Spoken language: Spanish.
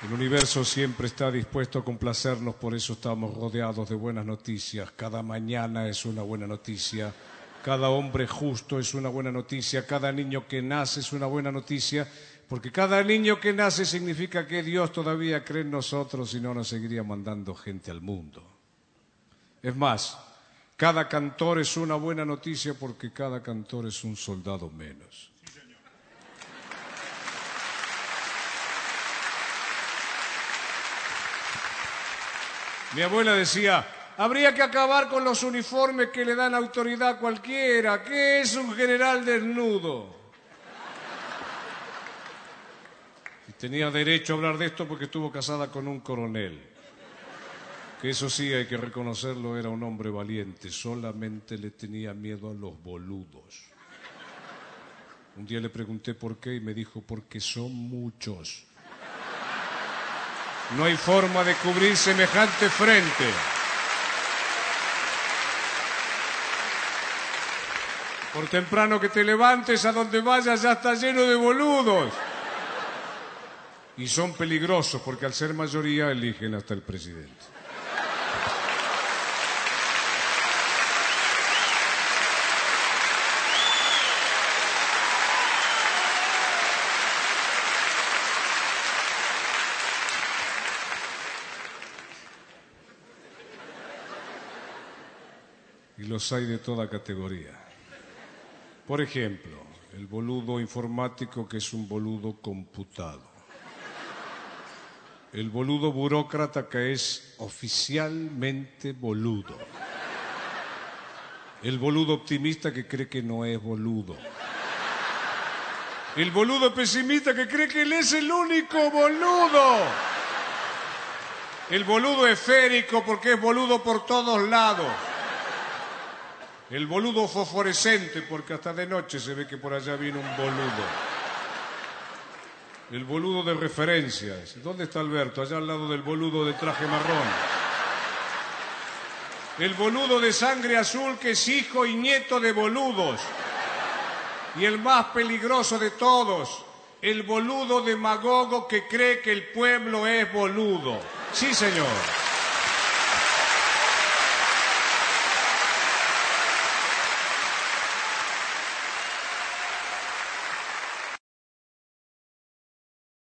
El universo siempre está dispuesto a complacernos, por eso estamos rodeados de buenas noticias. Cada mañana es una buena noticia, cada hombre justo es una buena noticia, cada niño que nace es una buena noticia, porque cada niño que nace significa que Dios todavía cree en nosotros y no nos seguiría mandando gente al mundo. Es más, cada cantor es una buena noticia porque cada cantor es un soldado menos. Mi abuela decía, habría que acabar con los uniformes que le dan autoridad a cualquiera. ¿Qué es un general desnudo? Y tenía derecho a hablar de esto porque estuvo casada con un coronel. Que eso sí, hay que reconocerlo, era un hombre valiente. Solamente le tenía miedo a los boludos. Un día le pregunté por qué y me dijo, porque son muchos. No hay forma de cubrir semejante frente. Por temprano que te levantes, a donde vayas ya está lleno de boludos. Y son peligrosos porque al ser mayoría eligen hasta el presidente. Y los hay de toda categoría. Por ejemplo, el boludo informático que es un boludo computado. El boludo burócrata que es oficialmente boludo. El boludo optimista que cree que no es boludo. El boludo pesimista que cree que él es el único boludo. El boludo esférico porque es boludo por todos lados. El boludo fosforescente, porque hasta de noche se ve que por allá viene un boludo. El boludo de referencias. ¿Dónde está Alberto? Allá al lado del boludo de traje marrón. El boludo de sangre azul, que es hijo y nieto de boludos. Y el más peligroso de todos, el boludo demagogo que cree que el pueblo es boludo. Sí, señor.